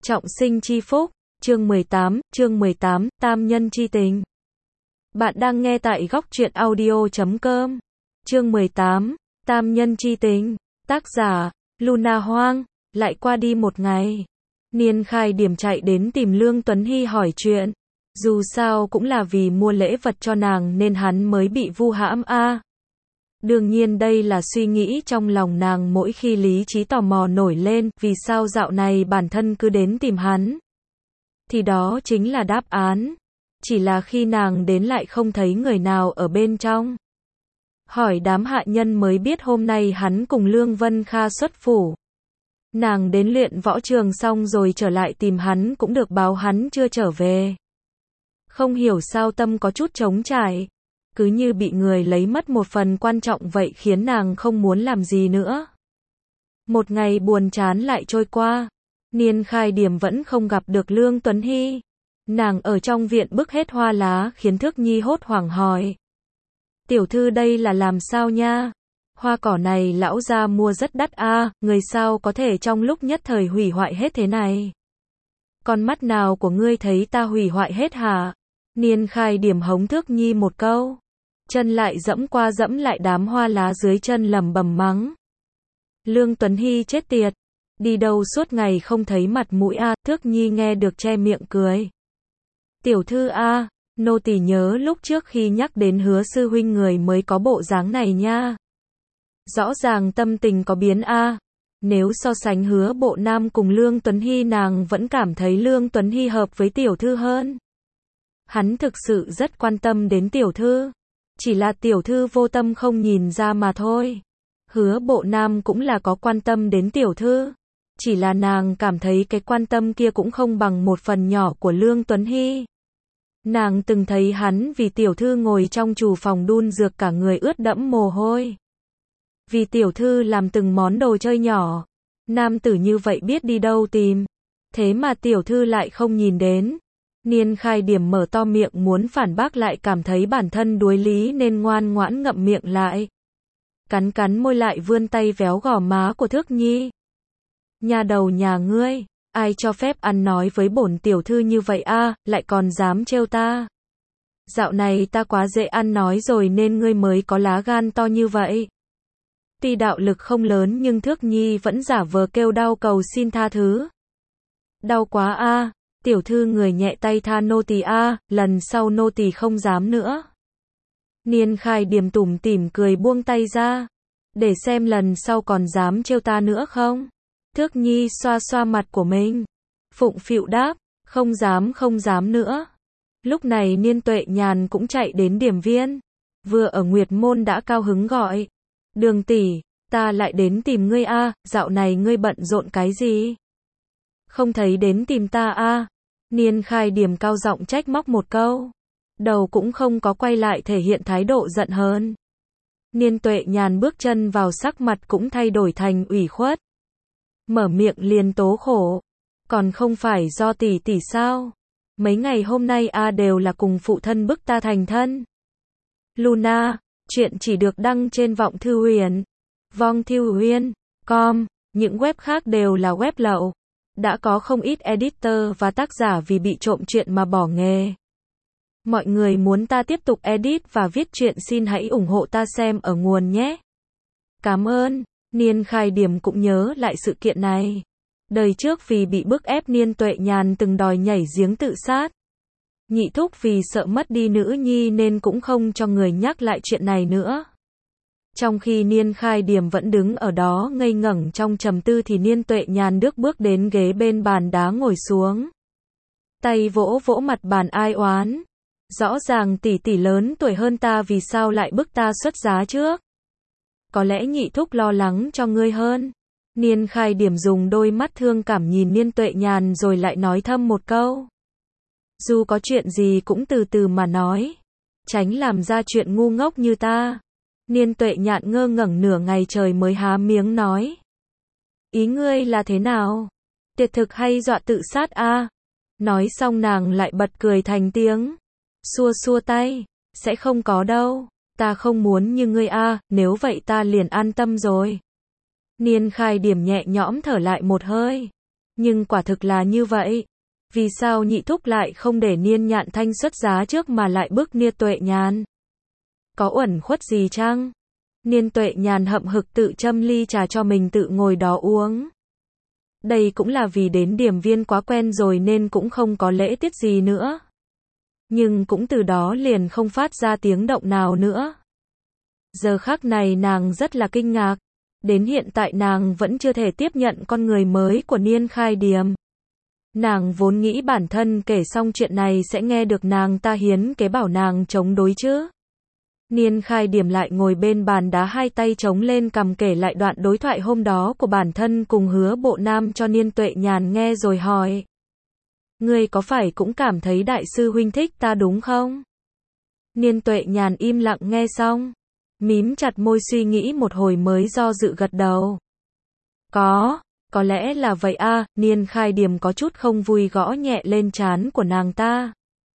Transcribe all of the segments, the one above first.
Trọng sinh chi phúc, chương 18, tam nhân chi tình. Bạn đang nghe tại góc truyện audio.com. Chương 18, tam nhân chi tình. Tác giả, Luna Hoang. Lại qua đi một ngày. Niên Khai Điểm chạy đến tìm Lương Tuấn Hy hỏi chuyện. Dù sao cũng là vì mua lễ vật cho nàng nên hắn mới bị vu hãm a. Đương nhiên đây là suy nghĩ trong lòng nàng mỗi khi lý trí tò mò nổi lên, vì sao dạo này bản thân cứ đến tìm hắn. Thì đó chính là đáp án. Chỉ là khi nàng đến lại không thấy người nào ở bên trong. Hỏi đám hạ nhân mới biết hôm nay hắn cùng Lương Vân Kha xuất phủ. Nàng đến luyện võ trường xong rồi trở lại tìm hắn cũng được báo hắn chưa trở về. Không hiểu sao tâm có chút trống trải. Cứ như bị người lấy mất một phần quan trọng vậy khiến nàng không muốn làm gì nữa. Một ngày buồn chán lại trôi qua. Niên Khai Điểm vẫn không gặp được Lương Tuấn Hy. Nàng ở trong viện bức hết hoa lá khiến Thước Nhi hốt hoảng hỏi. Tiểu thư đây là làm sao nha? Hoa cỏ này lão gia mua rất đắt a, người sao có thể trong lúc nhất thời hủy hoại hết thế này? Con mắt nào của ngươi thấy ta hủy hoại hết hả? Niên Khai Điểm hống Thước Nhi một câu. Chân lại dẫm qua dẫm lại đám hoa lá dưới chân lẩm bẩm mắng. Lương Tuấn Hy chết tiệt. Đi đâu suốt ngày không thấy mặt mũi a, Thước Nhi nghe được che miệng cười. Tiểu thư a, nô tỳ nhớ lúc trước khi nhắc đến Hứa sư huynh người mới có bộ dáng này nha. Rõ ràng tâm tình có biến a. Nếu so sánh Hứa Bộ Nam cùng Lương Tuấn Hy nàng vẫn cảm thấy Lương Tuấn Hy hợp với tiểu thư hơn. Hắn thực sự rất quan tâm đến tiểu thư. Chỉ là tiểu thư vô tâm không nhìn ra mà thôi. Hứa Bộ Nam cũng là có quan tâm đến tiểu thư. Chỉ là nàng cảm thấy cái quan tâm kia cũng không bằng một phần nhỏ của Lương Tuấn Hy. Nàng từng thấy hắn vì tiểu thư ngồi trong trù phòng đun dược cả người ướt đẫm mồ hôi. Vì tiểu thư làm từng món đồ chơi nhỏ. Nam tử như vậy biết đi đâu tìm. Thế mà tiểu thư lại không nhìn đến. Niên Khai Điểm mở to miệng muốn phản bác lại cảm thấy bản thân đuối lý nên ngoan ngoãn ngậm miệng lại. Cắn cắn môi lại vươn tay véo gò má của Thước Nhi. Nhà đầu nhà ngươi, ai cho phép ăn nói với bổn tiểu thư như vậy a, lại còn dám trêu ta. Dạo này ta quá dễ ăn nói rồi nên ngươi mới có lá gan to như vậy. Tuy đạo lực không lớn nhưng Thước Nhi vẫn giả vờ kêu đau cầu xin tha thứ. Đau quá a. Tiểu thư người nhẹ tay tha nô tỳ a, lần sau nô tỳ không dám nữa. Niên Khai Điểm tủm tỉm cười buông tay ra. Để xem lần sau còn dám trêu ta nữa không? Thước Nhi xoa xoa mặt của mình. Phụng phịu đáp, không dám nữa. Lúc này Niên Tuệ Nhàn cũng chạy đến điểm viên. Vừa ở Nguyệt Môn đã cao hứng gọi. Đường tỷ, ta lại đến tìm ngươi a, dạo này ngươi bận rộn cái gì? Không thấy đến tìm ta a. Niên Khai Điểm cao giọng trách móc một câu. Đầu cũng không có quay lại thể hiện thái độ giận hờn. Niên Tuệ Nhàn bước chân vào sắc mặt cũng thay đổi thành ủy khuất. Mở miệng liền tố khổ. Còn không phải do tỷ tỷ sao? Mấy ngày hôm nay a đều là cùng phụ thân bức ta thành thân. Luna, chuyện chỉ được đăng trên Vọng Thư Huyền. Vong Thư Huyền.com, những web khác đều là web lậu. Đã có không ít editor và tác giả vì bị trộm chuyện mà bỏ nghề. Mọi người muốn ta tiếp tục edit và viết truyện xin hãy ủng hộ ta xem ở nguồn nhé. Cảm ơn. Niên Khai Điểm cũng nhớ lại sự kiện này. Đời trước vì bị bức ép Niên Tuệ Nhàn từng đòi nhảy giếng tự sát. Nhị thúc vì sợ mất đi nữ nhi nên cũng không cho người nhắc lại chuyện này nữa. Trong khi Niên Khai Điểm vẫn đứng ở đó ngây ngẩn trong trầm tư thì Niên Tuệ Nhàn bước đến ghế bên bàn đá ngồi xuống. Tay vỗ vỗ mặt bàn ai oán. Rõ ràng tỷ tỷ lớn tuổi hơn ta vì sao lại bức ta xuất giá trước? Có lẽ nhị thúc lo lắng cho ngươi hơn. Niên Khai Điểm dùng đôi mắt thương cảm nhìn Niên Tuệ Nhàn rồi lại nói thầm một câu. Dù có chuyện gì cũng từ từ mà nói. Tránh làm ra chuyện ngu ngốc như ta. Niên Tuệ Nhàn ngơ ngẩn nửa ngày trời mới há miếng nói. Ý ngươi là thế nào? Tiệt thực hay dọa tự sát a? Nói xong nàng lại bật cười thành tiếng. Xua xua tay. Sẽ không có đâu. Ta không muốn như ngươi a, nếu vậy ta liền an tâm rồi. Niên Khai Điểm nhẹ nhõm thở lại một hơi. Nhưng quả thực là như vậy. Vì sao nhị thúc lại không để Niên Nhạn Thanh xuất giá trước mà lại bức Niên Tuệ Nhàn? Có uẩn khuất gì chăng? Niên Tuệ Nhàn hậm hực tự châm ly trà cho mình tự ngồi đó uống. Đây cũng là vì đến Điểm Viên quá quen rồi nên cũng không có lễ tiết gì nữa. Nhưng cũng từ đó liền không phát ra tiếng động nào nữa. Giờ khắc này nàng rất là kinh ngạc. Đến hiện tại nàng vẫn chưa thể tiếp nhận con người mới của Niên Khai Điềm. Nàng vốn nghĩ bản thân kể xong chuyện này sẽ nghe được nàng ta hiến kế bảo nàng chống đối chứ. Niên Khai Điềm lại ngồi bên bàn đá hai tay chống lên cằm kể lại đoạn đối thoại hôm đó của bản thân cùng Hứa Bộ Nam cho Niên Tuệ Nhàn nghe rồi hỏi. Ngươi có phải cũng cảm thấy đại sư huynh thích ta đúng không? Niên Tuệ Nhàn im lặng nghe xong. Mím chặt môi suy nghĩ một hồi mới do dự gật đầu. Có lẽ là vậy a. Niên Khai Điềm có chút không vui gõ nhẹ lên trán của nàng ta.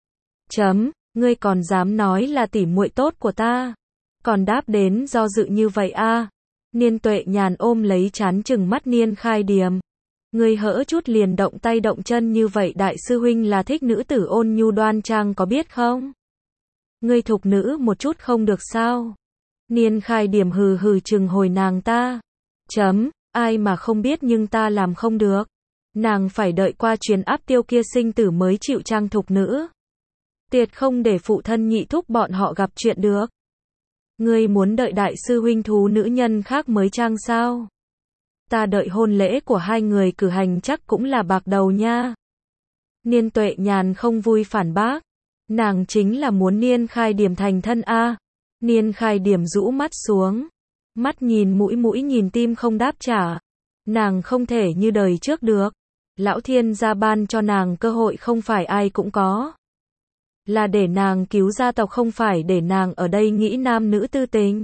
Ngươi còn dám nói là tỉ muội tốt của ta. Còn đáp đến do dự như vậy a. Niên Tuệ Nhàn ôm lấy trán trừng mắt Niên Khai Điềm. Ngươi hỡ chút liền động tay động chân như vậy, đại sư huynh là thích nữ tử ôn nhu đoan trang có biết không? Ngươi thục nữ một chút không được sao? Niên Khai Điềm hừ hừ chừng hồi nàng ta. Ai mà không biết nhưng ta làm không được. Nàng phải đợi qua chuyến áp tiêu kia sinh tử mới chịu trang thục nữ. Tuyệt không để phụ thân nhị thúc bọn họ gặp chuyện được. Ngươi muốn đợi đại sư huynh thú nữ nhân khác mới trang sao? Ta đợi hôn lễ của hai người cử hành chắc cũng là bạc đầu nha. Niên Tuệ Nhàn không vui phản bác. Nàng chính là muốn Niên Khai Điềm thành thân a. Niên Khai Điềm rũ mắt xuống. Mắt nhìn mũi nhìn tim không đáp trả. Nàng không thể như đời trước được. Lão Thiên gia ban cho nàng cơ hội không phải ai cũng có. Là để nàng cứu gia tộc không phải để nàng ở đây nghĩ nam nữ tư tình.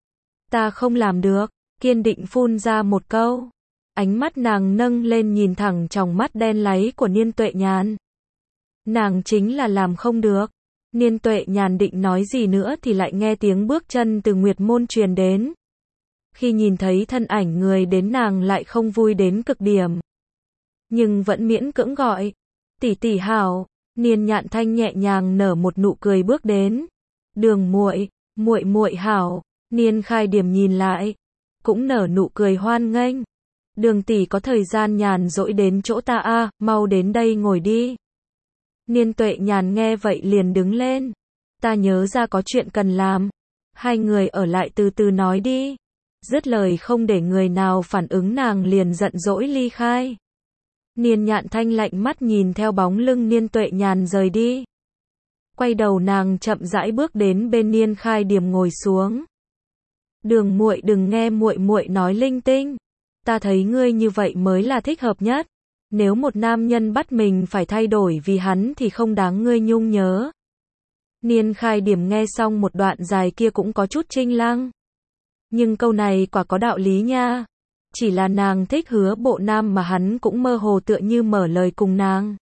Ta không làm được. Kiên định phun ra một câu. Ánh mắt nàng nâng lên nhìn thẳng tròng mắt đen láy của Niên Tuệ Nhàn. Nàng chính là làm không được. Niên Tuệ Nhàn định nói gì nữa thì lại nghe tiếng bước chân từ Nguyệt Môn truyền đến. Khi nhìn thấy thân ảnh người đến nàng lại không vui đến cực điểm. Nhưng vẫn miễn cưỡng gọi. Tỷ tỷ hảo. Niên Nhạn Thanh nhẹ nhàng nở một nụ cười bước đến. Đường muội, muội hảo. Niên Khai Điềm nhìn lại. Cũng nở nụ cười hoan nghênh. Đường tỷ có thời gian nhàn rỗi đến chỗ ta a, mau đến đây ngồi đi. Niên Tuệ Nhàn nghe vậy liền đứng lên. Ta nhớ ra có chuyện cần làm. Hai người ở lại từ từ nói đi. Dứt lời không để người nào phản ứng nàng liền giận dỗi ly khai. Niên Nhạn Thanh lạnh mắt nhìn theo bóng lưng Niên Tuệ Nhàn rời đi. Quay đầu nàng chậm rãi bước đến bên Niên Khai Điềm ngồi xuống. Đường muội đừng nghe muội nói linh tinh. Ta thấy ngươi như vậy mới là thích hợp nhất. Nếu một nam nhân bắt mình phải thay đổi vì hắn thì không đáng ngươi nhung nhớ. Niên Khai Điềm nghe xong một đoạn dài kia cũng có chút chênh lăng. Nhưng câu này quả có đạo lý nha. Chỉ là nàng thích Hứa Bộ Nam mà hắn cũng mơ hồ tựa như mở lời cùng nàng.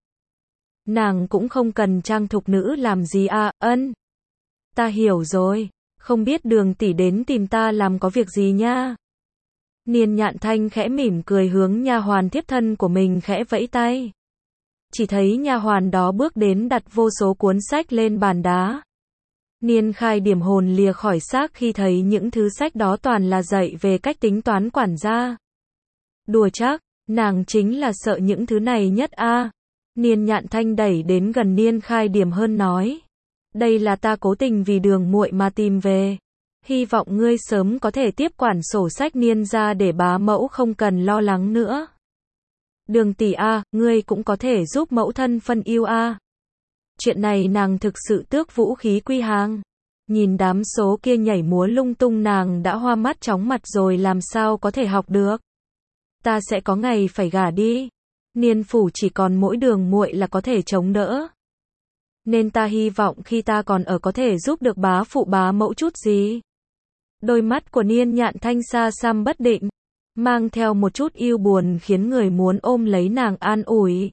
Nàng cũng không cần trang thục nữ làm gì à, ân. Ta hiểu rồi, không biết đường tỷ đến tìm ta làm có việc gì nha. Niên Nhạn Thanh khẽ mỉm cười hướng nha hoàn tiếp thân của mình khẽ vẫy tay. Chỉ thấy nha hoàn đó bước đến đặt vô số cuốn sách lên bàn đá. Niên Khai Điềm hồn lìa khỏi xác khi thấy những thứ sách đó toàn là dạy về cách tính toán quản gia. Đùa chắc, nàng chính là sợ những thứ này nhất a. Niên Nhạn Thanh đẩy đến gần Niên Khai Điềm hơn nói. Đây là ta cố tình vì đường muội mà tìm về. Hy vọng ngươi sớm có thể tiếp quản sổ sách Niên gia để bá mẫu không cần lo lắng nữa. Đường tỷ a, ngươi cũng có thể giúp mẫu thân phân ưu a. Chuyện này nàng thực sự tước vũ khí quy hàng. Nhìn đám số kia nhảy múa lung tung nàng đã hoa mắt chóng mặt rồi làm sao có thể học được. Ta sẽ có ngày phải gả đi. Niên phủ chỉ còn mỗi đường muội là có thể chống đỡ. Nên ta hy vọng khi ta còn ở có thể giúp được bá phụ bá mẫu chút gì. Đôi mắt của Niên Nhạn Thanh xa xăm bất định, mang theo một chút yêu buồn khiến người muốn ôm lấy nàng an ủi.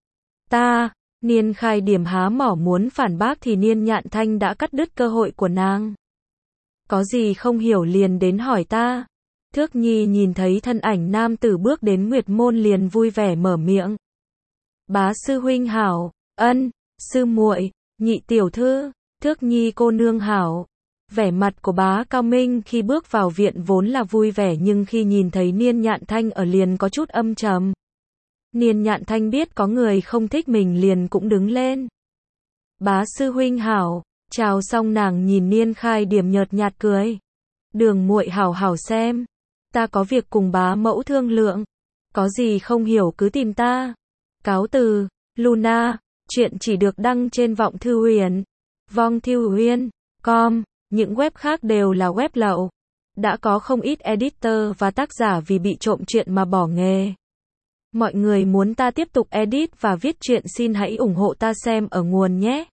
Niên Khai Điềm há mỏ muốn phản bác thì Niên Nhạn Thanh đã cắt đứt cơ hội của nàng. Có gì không hiểu liền đến hỏi ta. Thước Nhi nhìn thấy thân ảnh nam tử bước đến Nguyệt Môn liền vui vẻ mở miệng. Bá sư huynh hảo, ân, sư muội, nhị tiểu thư, Thước Nhi cô nương hảo. Vẻ mặt của Bá Cao Minh khi bước vào viện vốn là vui vẻ nhưng khi nhìn thấy Niên Nhạn Thanh ở liền có chút âm trầm. Niên Nhạn Thanh biết có người không thích mình liền cũng đứng lên. Bá sư huynh hảo, chào xong nàng nhìn Niên Khai Điểm nhợt nhạt cười. Đường muội hảo hảo xem, ta có việc cùng bá mẫu thương lượng, có gì không hiểu cứ tìm ta. Cáo từ, Luna, chuyện chỉ được đăng trên Vọng Thư Huyền, Vong Thư Huyền, com, những web khác đều là web lậu. Đã có không ít editor và tác giả vì bị trộm truyện mà bỏ nghề. Mọi người muốn ta tiếp tục edit và viết truyện xin hãy ủng hộ ta xem ở nguồn nhé.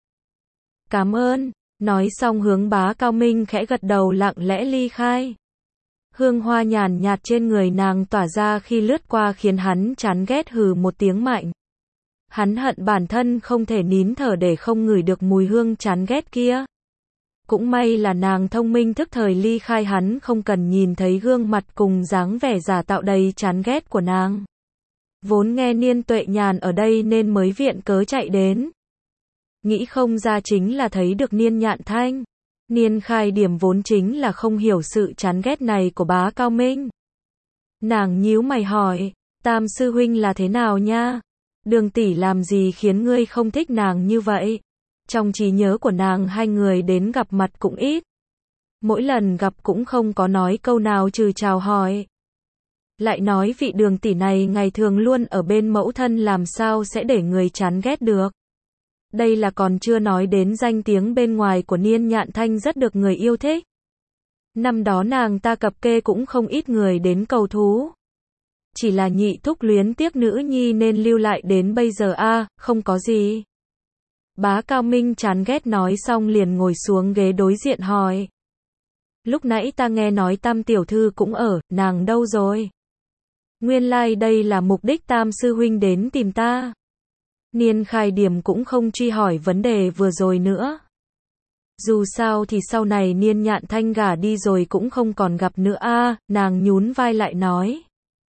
Cảm ơn. Nói xong hướng Bá Cao Minh khẽ gật đầu lặng lẽ ly khai. Hương hoa nhàn nhạt trên người nàng tỏa ra khi lướt qua khiến hắn chán ghét hừ một tiếng mạnh. Hắn hận bản thân không thể nín thở để không ngửi được mùi hương chán ghét kia. Cũng may là nàng thông minh thức thời ly khai hắn không cần nhìn thấy gương mặt cùng dáng vẻ giả tạo đầy chán ghét của nàng. Vốn nghe Niên Tuệ Nhàn ở đây nên mới viện cớ chạy đến. Nghĩ không ra chính là thấy được Niên Nhạn Thanh. Niên Khai Điểm vốn chính là không hiểu sự chán ghét này của Bá Cao Minh. Nàng nhíu mày hỏi, Tam sư huynh là thế nào nha? Đường tỷ làm gì khiến ngươi không thích nàng như vậy? Trong trí nhớ của nàng hai người đến gặp mặt cũng ít. Mỗi lần gặp cũng không có nói câu nào trừ chào hỏi. Lại nói vị Đường tỷ này ngày thường luôn ở bên mẫu thân làm sao sẽ để người chán ghét được. Đây là còn chưa nói đến danh tiếng bên ngoài của Niên Nhạn Thanh rất được người yêu thích. Năm đó nàng ta cập kê cũng không ít người đến cầu thú. Chỉ là nhị thúc luyến tiếc nữ nhi nên lưu lại đến bây giờ không có gì. Bá Cao Minh chán ghét nói xong liền ngồi xuống ghế đối diện hỏi. Lúc nãy ta nghe nói Tam tiểu thư cũng ở, nàng đâu rồi? Nguyên lai đây là mục đích Tam sư huynh đến tìm ta. Niên Khai Điểm cũng không truy hỏi vấn đề vừa rồi nữa. Dù sao thì sau này Niên Nhạn Thanh gả đi rồi cũng không còn gặp nữa nàng nhún vai lại nói.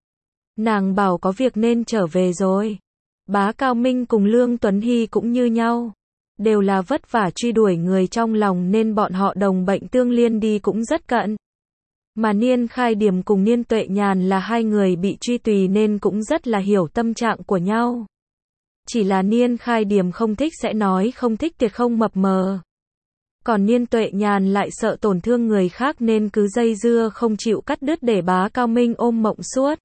Nàng bảo có việc nên trở về rồi. Bá Cao Minh cùng Lương Tuấn Hy cũng như nhau. Đều là vất vả truy đuổi người trong lòng nên bọn họ đồng bệnh tương liên đi cũng rất cận. Mà Niên Khai Điểm cùng Niên Tuệ Nhàn là hai người bị truy tùy nên cũng rất là hiểu tâm trạng của nhau. Chỉ là Niên Khai Điểm không thích sẽ nói không thích tuyệt không mập mờ. Còn Niên Tuệ Nhàn lại sợ tổn thương người khác nên cứ dây dưa không chịu cắt đứt để Bá Cao Minh ôm mộng suốt.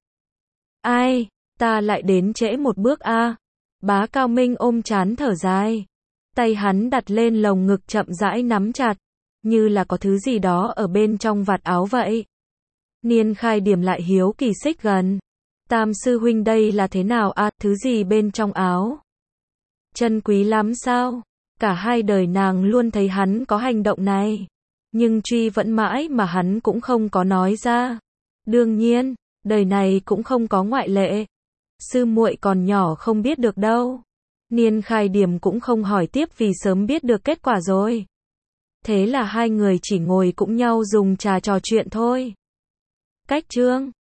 Ai, ta lại đến trễ một bước Bá Cao Minh ôm trán thở dài. Tay hắn đặt lên lồng ngực chậm rãi nắm chặt, như là có thứ gì đó ở bên trong vạt áo vậy. Niên Khai Điểm lại hiếu kỳ xích gần. Tam sư huynh đây là thế nào thứ gì bên trong áo? Chân quý lắm sao? Cả hai đời nàng luôn thấy hắn có hành động này. Nhưng truy vẫn mãi mà hắn cũng không có nói ra. Đương nhiên, đời này cũng không có ngoại lệ. Sư muội còn nhỏ không biết được đâu. Niên Khai Điểm cũng không hỏi tiếp vì sớm biết được kết quả rồi. Thế là hai người chỉ ngồi cũng nhau dùng trà trò chuyện thôi. Cách chương